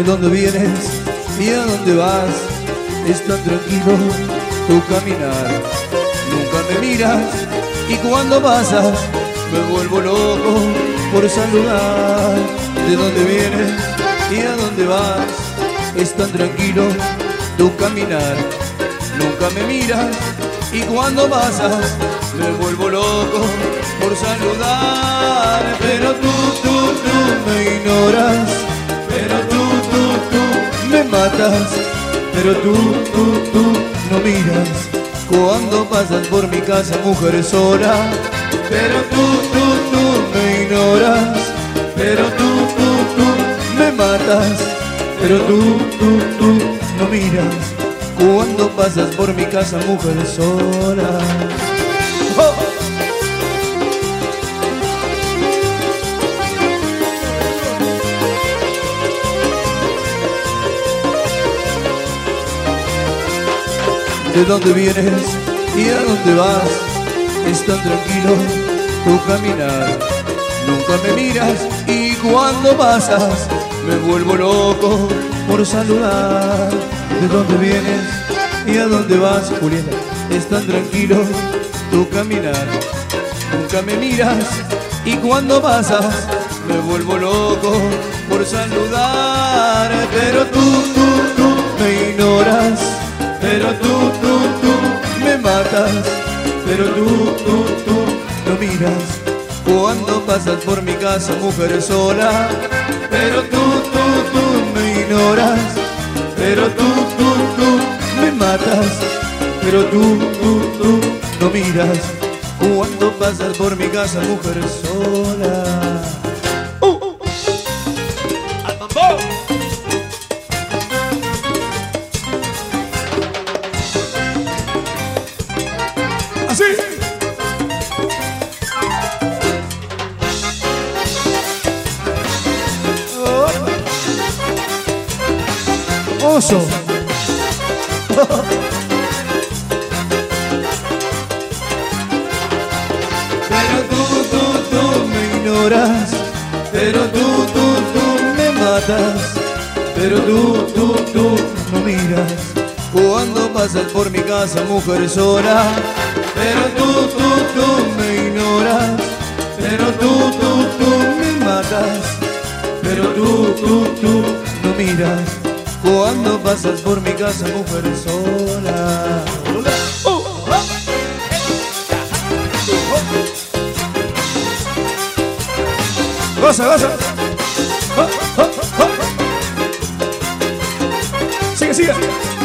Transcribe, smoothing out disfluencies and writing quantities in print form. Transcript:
¿De dónde vienes y a dónde vas? Es tan tranquilo tu caminar. Nunca me miras y cuando pasas me vuelvo loco por saludar. ¿De dónde vienes y a dónde vas? Es tan tranquilo tu caminar. Nunca me miras y cuando pasas me vuelvo loco por saludar. Pero tú me ignoras, pero tú me matas. Pero tú no miras cuando pasas por mi casa, mujer sola. Pero tú me ignoras, pero tú me matas. Pero tú no miras cuando pasas por mi casa, mujer sola. ¡Oh! ¿De dónde vienes y a dónde vas? Es tan tranquilo tu caminar. Nunca me miras y cuando pasas me vuelvo loco por saludar. ¿De dónde vienes y a dónde vas, Julieta? Es tan tranquilo tu caminar. Nunca me miras y cuando pasas me vuelvo loco por saludar. Pero tú me ignoras, pero tú me matas. Pero tú no miras cuando pasas por mi casa, mujer sola. Pero tú me ignoras, pero tú me matas. Pero tú no miras cuando pasas por mi casa, mujer sola. ¡Al mambo! ¡Así! Oso. Pero tú me ignoras, pero tú me matas. Pero tú no miras cuando pasas por mi casa, mujer sola. Pero tú me ignoras, pero tú me matas. Pero tú no miras cuando pasas por mi casa, mujer sola. Goza, goza. Sigue, sigue.